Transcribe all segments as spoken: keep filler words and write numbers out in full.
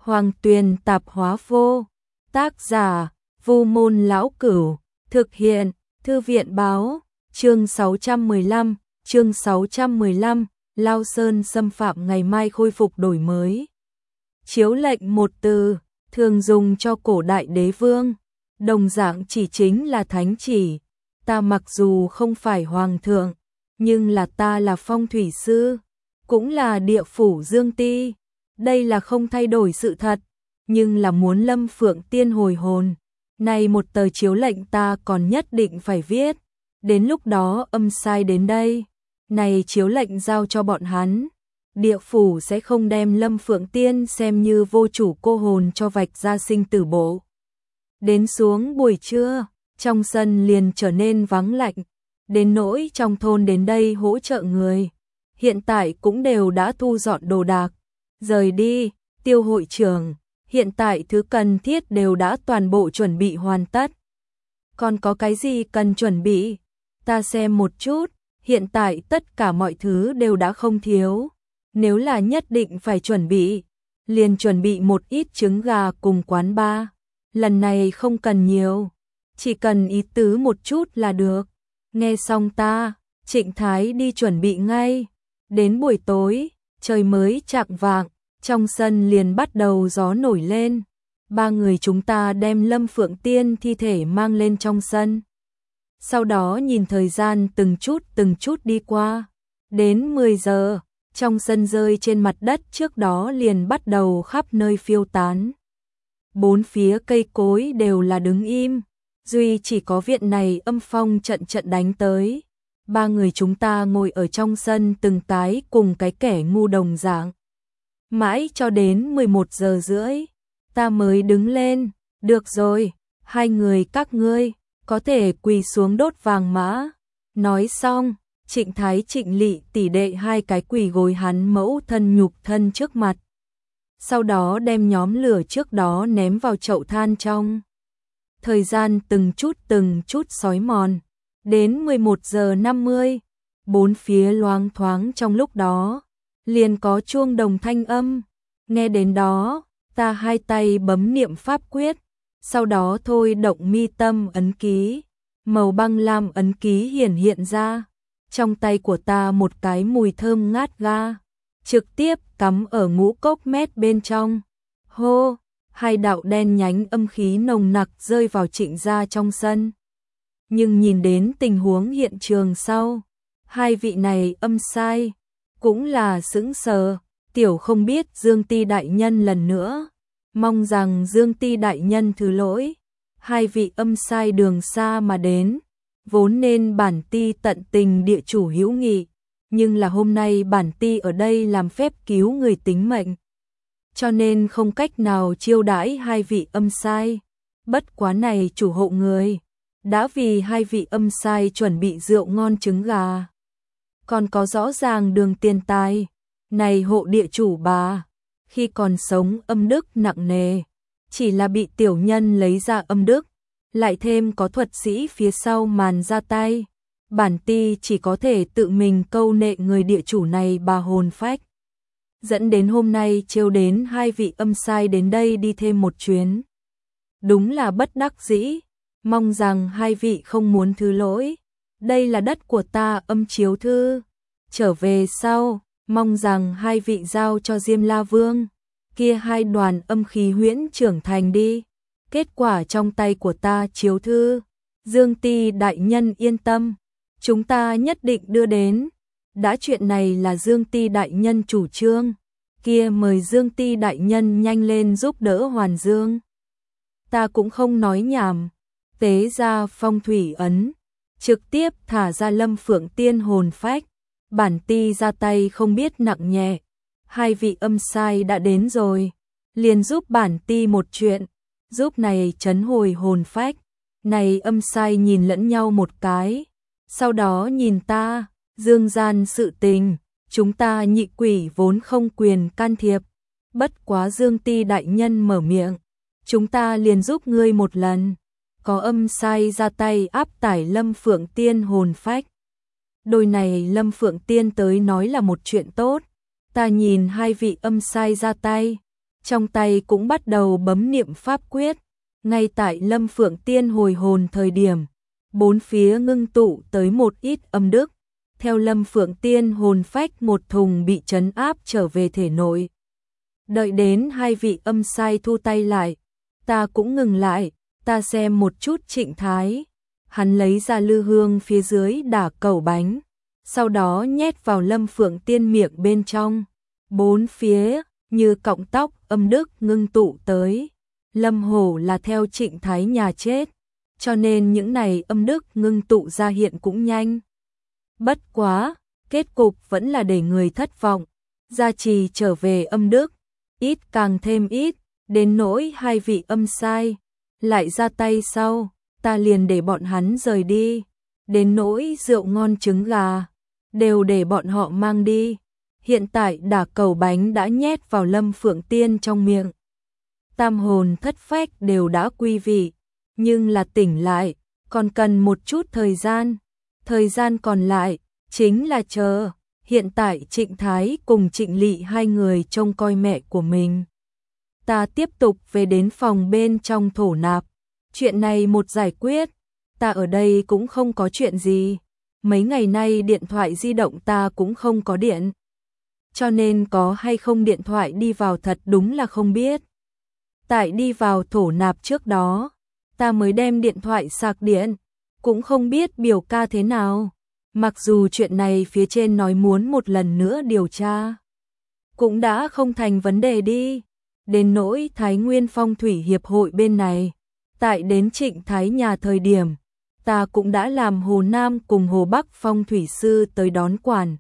Hoàng Tuyền Tạp Hóa Vô. Tác giả: Vu Môn Lão Cửu. Thực hiện: Thư viện Báo. Chương sáu trăm mười lăm, chương sáu trăm mười lăm, Lao Sơn xâm phạm ngày mai khôi phục đổi mới. Chiếu lệnh một từ, thường dùng cho cổ đại đế vương, đồng dạng chỉ chính là thánh chỉ. Ta mặc dù không phải hoàng thượng, nhưng là ta là phong thủy sư, cũng là địa phủ Dương Ti. Đây là không thay đổi sự thật, nhưng là muốn Lâm Phượng Tiên hồi hồn. Này một tờ chiếu lệnh ta còn nhất định phải viết. Đến lúc đó âm sai đến đây, này chiếu lệnh giao cho bọn hắn, địa phủ sẽ không đem Lâm Phượng Tiên xem như vô chủ cô hồn cho vạch ra sinh tử bộ. Đến xuống buổi trưa, trong sân liền trở nên vắng lạnh, đến nỗi trong thôn đến đây hỗ trợ người, hiện tại cũng đều đã thu dọn đồ đạc, rời đi. Tiêu hội trưởng, hiện tại thứ cần thiết đều đã toàn bộ chuẩn bị hoàn tất. Còn có cái gì cần chuẩn bị? Ta xem một chút, hiện tại tất cả mọi thứ đều đã không thiếu. Nếu là nhất định phải chuẩn bị, liền chuẩn bị một ít trứng gà cùng quán bar. Lần này không cần nhiều, chỉ cần ý tứ một chút là được. Nghe xong ta, Trịnh Thái đi chuẩn bị ngay. Đến buổi tối, trời mới chạng vạng, trong sân liền bắt đầu gió nổi lên. Ba người chúng ta đem Lâm Phượng Tiên thi thể mang lên trong sân. Sau đó nhìn thời gian từng chút từng chút đi qua. Đến mười giờ, trong sân rơi trên mặt đất trước đó liền bắt đầu khắp nơi phiêu tán. Bốn phía cây cối đều là đứng im, duy chỉ có viện này âm phong trận trận đánh tới. Ba người chúng ta ngồi ở trong sân từng cái cùng cái kẻ ngu đồng dạng. Mãi cho đến mười một giờ rưỡi, ta mới đứng lên. Được rồi, hai người các ngươi có thể quỳ xuống đốt vàng mã. Nói xong, Trịnh Thái Trịnh Lị tỷ đệ hai cái quỳ gối hắn mẫu thân nhục thân trước mặt. Sau đó đem nhóm lửa trước đó ném vào chậu than trong. Thời gian từng chút từng chút xói mòn. Đến mười một giờ năm mươi, bốn phía loáng thoáng trong lúc đó, liền có chuông đồng thanh âm. Nghe đến đó, ta hai tay bấm niệm pháp quyết, sau đó thôi động mi tâm ấn ký, màu băng lam ấn ký hiển hiện ra. Trong tay của ta một cái mùi thơm ngát ga, trực tiếp cắm ở ngũ cốc mét bên trong. Hô, hai đạo đen nhánh âm khí nồng nặc rơi vào Trịnh gia trong sân. Nhưng nhìn đến tình huống hiện trường sau, hai vị này âm sai, cũng là sững sờ. Tiểu không biết Dương Ti đại nhân lần nữa, mong rằng Dương Ti đại nhân thứ lỗi. Hai vị âm sai đường xa mà đến, vốn nên bản ti tận tình địa chủ hữu nghị, nhưng là hôm nay bản ti ở đây làm phép cứu người tính mệnh, cho nên không cách nào chiêu đãi hai vị âm sai. Bất quá này chủ hộ người đã vì hai vị âm sai chuẩn bị rượu ngon trứng gà, còn có rõ ràng đường tiền tài. Này hộ địa chủ bà, khi còn sống âm đức nặng nề, chỉ là bị tiểu nhân lấy ra âm đức, lại thêm có thuật sĩ phía sau màn ra tay, bản ti chỉ có thể tự mình câu nệ người địa chủ này bà hồn phách. Dẫn đến hôm nay trêu đến hai vị âm sai đến đây đi thêm một chuyến. Đúng là bất đắc dĩ, mong rằng hai vị không muốn thứ lỗi. Đây là đất của ta âm chiếu thư, trở về sau, mong rằng hai vị giao cho Diêm La Vương, kia hai đoàn âm khí huyễn trưởng thành đi. Kết quả trong tay của ta chiếu thư, Dương Ti đại nhân yên tâm, chúng ta nhất định đưa đến. Đã chuyện này là Dương Ti đại nhân chủ trương, kia mời Dương Ti đại nhân nhanh lên giúp đỡ Hoàn Dương. Ta cũng không nói nhảm, tế ra phong thủy ấn, trực tiếp thả ra Lâm Phượng Tiên hồn phách. Bản ti ra tay không biết nặng nhẹ, hai vị âm sai đã đến rồi, liền giúp bản ti một chuyện, giúp này trấn hồi hồn phách. Này âm sai nhìn lẫn nhau một cái, sau đó nhìn ta. Dương gian sự tình, chúng ta nhị quỷ vốn không quyền can thiệp, bất quá Dương Ti đại nhân mở miệng, chúng ta liền giúp ngươi một lần. Có âm sai ra tay áp tải Lâm Phượng Tiên hồn phách. Đôi này Lâm Phượng Tiên tới nói là một chuyện tốt. Ta nhìn hai vị âm sai ra tay, trong tay cũng bắt đầu bấm niệm pháp quyết. Ngay tại Lâm Phượng Tiên hồi hồn thời điểm, bốn phía ngưng tụ tới một ít âm đức, theo Lâm Phượng Tiên hồn phách một thùng bị trấn áp trở về thể nội. Đợi đến hai vị âm sai thu tay lại, ta cũng ngừng lại, ta xem một chút Trịnh Thái. Hắn lấy ra lư hương phía dưới đả cẩu bánh, sau đó nhét vào Lâm Phượng Tiên miệng bên trong. Bốn phía như cọng tóc âm đức ngưng tụ tới. Lâm Hổ là theo Trịnh Thái nhà chết, cho nên những này âm đức ngưng tụ ra hiện cũng nhanh. Bất quá, kết cục vẫn là để người thất vọng. Gia trì trở về âm đức, ít càng thêm ít, đến nỗi hai vị âm sai lại ra tay sau, ta liền để bọn hắn rời đi. Đến nỗi rượu ngon trứng gà, đều để bọn họ mang đi. Hiện tại đả cẩu bánh đã nhét vào Lâm Phượng Tiên trong miệng. Tam hồn thất phách đều đã quy vị, nhưng là tỉnh lại, còn cần một chút thời gian. Thời gian còn lại, chính là chờ. Hiện tại Trịnh Thái cùng Trịnh Lị hai người trông coi mẹ của mình. Ta tiếp tục về đến phòng bên trong thổ nạp. Chuyện này một giải quyết, ta ở đây cũng không có chuyện gì. Mấy ngày nay điện thoại di động ta cũng không có điện. Cho nên có hay không điện thoại đi vào thật đúng là không biết. Tại đi vào thổ nạp trước đó, ta mới đem điện thoại sạc điện, cũng không biết biểu ca thế nào. Mặc dù chuyện này phía trên nói muốn một lần nữa điều tra, cũng đã không thành vấn đề đi. Đến nỗi Thái Nguyên Phong Thủy Hiệp hội bên này, tại đến Trịnh Thái nhà thời điểm, ta cũng đã làm Hồ Nam cùng Hồ Bắc Phong Thủy Sư tới đón quản.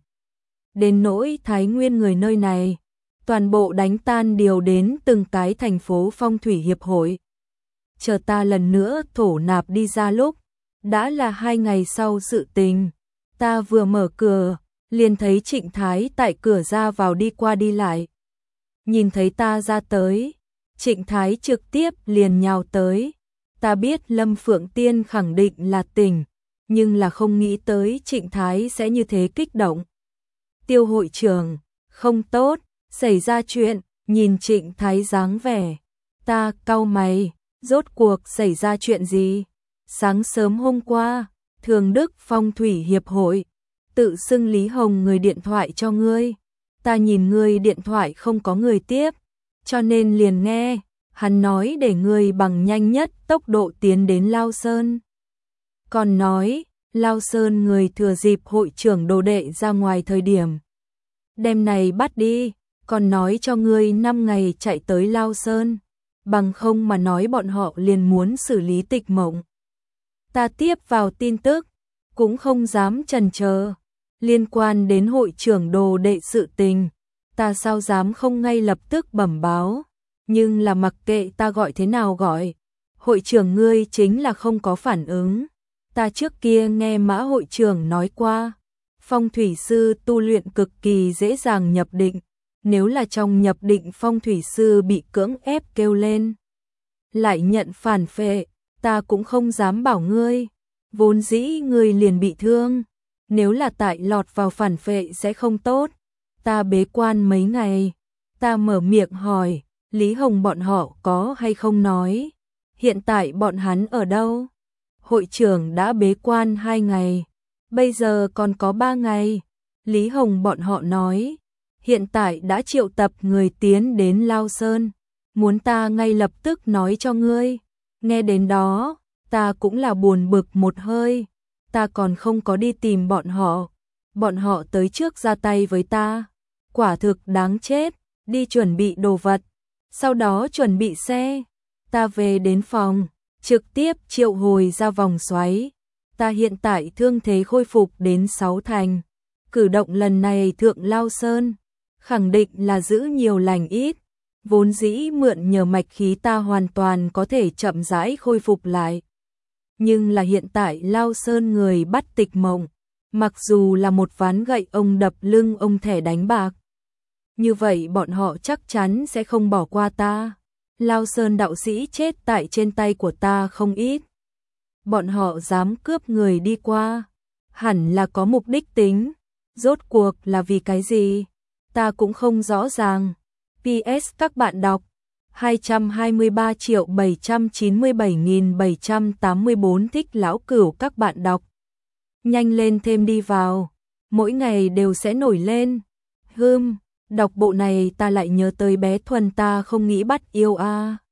Đến nỗi Thái Nguyên người nơi này, toàn bộ đánh tan điều đến từng cái thành phố Phong Thủy Hiệp hội. Chờ ta lần nữa thổ nạp đi ra lúc, đã là hai ngày sau sự tình. Ta vừa mở cửa, liền thấy Trịnh Thái tại cửa ra vào đi qua đi lại. Nhìn thấy ta ra tới, Trịnh Thái trực tiếp liền nhào tới. Ta biết Lâm Phượng Tiên khẳng định là tỉnh, nhưng là không nghĩ tới Trịnh Thái sẽ như thế kích động. Tiêu hội trưởng, không tốt, xảy ra chuyện. Nhìn Trịnh Thái dáng vẻ, ta cau mày, rốt cuộc xảy ra chuyện gì? Sáng sớm hôm qua, Thường Đức Phong Thủy Hiệp hội tự xưng Lý Hồng người điện thoại cho ngươi. Ta nhìn ngươi điện thoại không có người tiếp, cho nên liền nghe. Hắn nói để ngươi bằng nhanh nhất tốc độ tiến đến Lao Sơn. Còn nói, Lao Sơn người thừa dịp hội trưởng đồ đệ ra ngoài thời điểm. Đêm này bắt đi, còn nói cho ngươi năm ngày chạy tới Lao Sơn. Bằng không mà nói bọn họ liền muốn xử lý Tịch Mộng. Ta tiếp vào tin tức, cũng không dám chần chờ. Liên quan đến hội trưởng đồ đệ sự tình, ta sao dám không ngay lập tức bẩm báo. Nhưng là mặc kệ ta gọi thế nào gọi, hội trưởng ngươi chính là không có phản ứng. Ta trước kia nghe Mã hội trưởng nói qua, phong thủy sư tu luyện cực kỳ dễ dàng nhập định. Nếu là trong nhập định phong thủy sư bị cưỡng ép kêu lên, lại nhận phản phệ, ta cũng không dám bảo ngươi. Vốn dĩ ngươi liền bị thương, nếu là tại lọt vào phản phệ sẽ không tốt. Ta bế quan mấy ngày, ta mở miệng hỏi, Lý Hồng bọn họ có hay không nói, hiện tại bọn hắn ở đâu? Hội trưởng đã bế quan hai ngày, bây giờ còn có ba ngày. Lý Hồng bọn họ nói, hiện tại đã triệu tập người tiến đến Lao Sơn, muốn ta ngay lập tức nói cho ngươi. Nghe đến đó, ta cũng là buồn bực một hơi, ta còn không có đi tìm bọn họ. Bọn họ tới trước ra tay với ta, quả thực đáng chết. Đi chuẩn bị đồ vật, sau đó chuẩn bị xe. Ta về đến phòng, trực tiếp triệu hồi ra vòng xoáy. Ta hiện tại thương thế khôi phục đến sáu thành. Cử động lần này thượng Lao Sơn, khẳng định là giữ nhiều lành ít. Vốn dĩ mượn nhờ mạch khí ta hoàn toàn có thể chậm rãi khôi phục lại. Nhưng là hiện tại Lao Sơn người bắt Tịch Mộng, mặc dù là một ván gậy ông đập lưng ông thẻ đánh bạc, như vậy bọn họ chắc chắn sẽ không bỏ qua ta. Lao Sơn đạo sĩ chết tại trên tay của ta không ít. Bọn họ dám cướp người đi qua, hẳn là có mục đích tính. Rốt cuộc là vì cái gì? Ta cũng không rõ ràng. pê ét các bạn đọc, hai trăm hai mươi ba triệu bảy trăm chín mươi bảy nghìn bảy trăm tám mươi bốn thích lão cửu các bạn đọc. Nhanh lên thêm đi vào, mỗi ngày đều sẽ nổi lên. Hưm, đọc bộ này ta lại nhớ tới bé Thuần ta không nghĩ bắt yêu a. À.